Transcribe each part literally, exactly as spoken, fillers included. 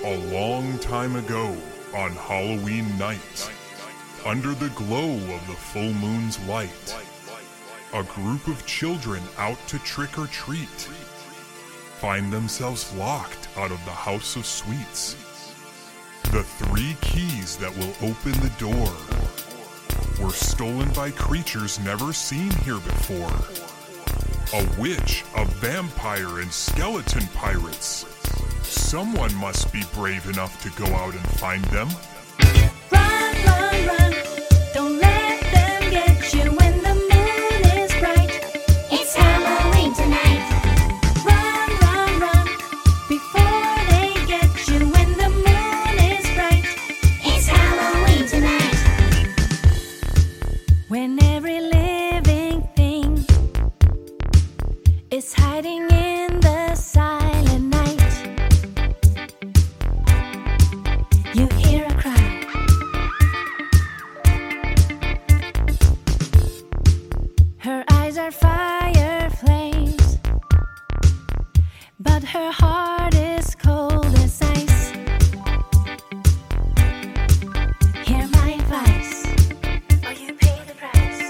A long time ago, on Halloween night, under the glow of the full moon's light, a group of children out to trick or treat find themselves locked out of the House of Sweets. The three keys that will open the door were stolen by creatures never seen here before. A witch, a vampire, and skeleton pirates. Someone must be brave enough to go out and find them. Run, run, run. Don't let them get you when the moon is bright. It's Halloween tonight. Run, run, run. Before they get you when the moon is bright. It's Halloween tonight. When every living thing is hiding in the silent night, you hear a cry. Her eyes are fire flames, but her heart is cold as ice. Hear my advice, or you pay the price.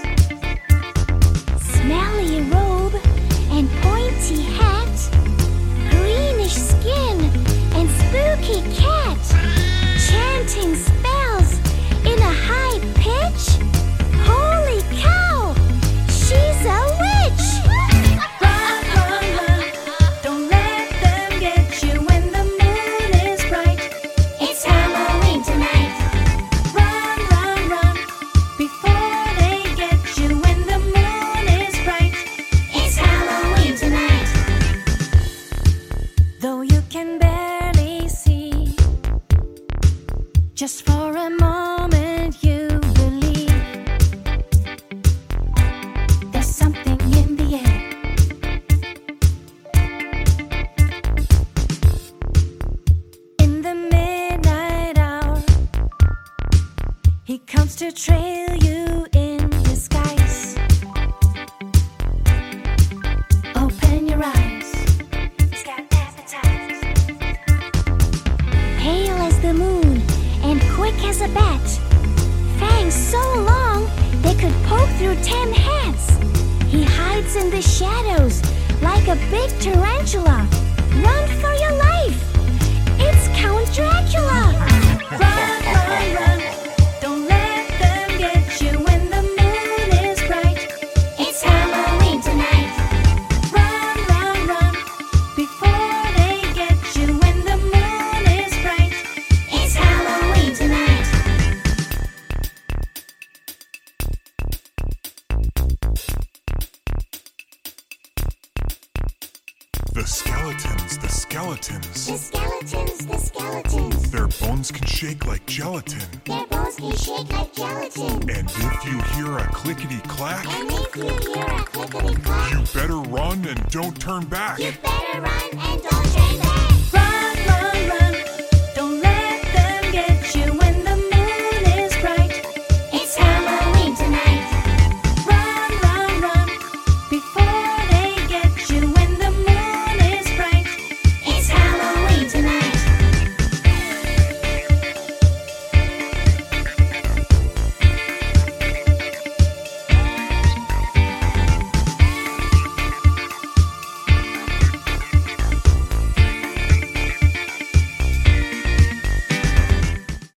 Smelly robe and pointy hat, greenish skin and spooky cat, chanting spells in a high pitch. Holy cow, she's a witch! Run, run, run. Don't let them get you when the moon is bright. It's Halloween tonight. Run, run, run. Before they get you when the moon is bright. It's Halloween tonight. Though you can barely see, just for a moment you believe there's something in the air. In the midnight hour, he comes to trail you in disguise. Open your eyes, he's got appetite. Pale as the moon and quick as a bat, fangs so long they could poke through ten hats. He hides in the shadows like a big tarantula. Run for your life! It's Count Dracula! Run, run, run. Don't let them get you when the moon is bright. It's Halloween tonight. Run, run, run. Before they get you when the moon is bright. It's Halloween tonight. The skeletons, the skeletons. The skeletons, the skeletons. Their bones can shake like gelatin. Their bones can shake like gelatin. And if you hear a clickety-clack, And if you hear a clickety-clack, you better run and don't turn back. you better run and don't turn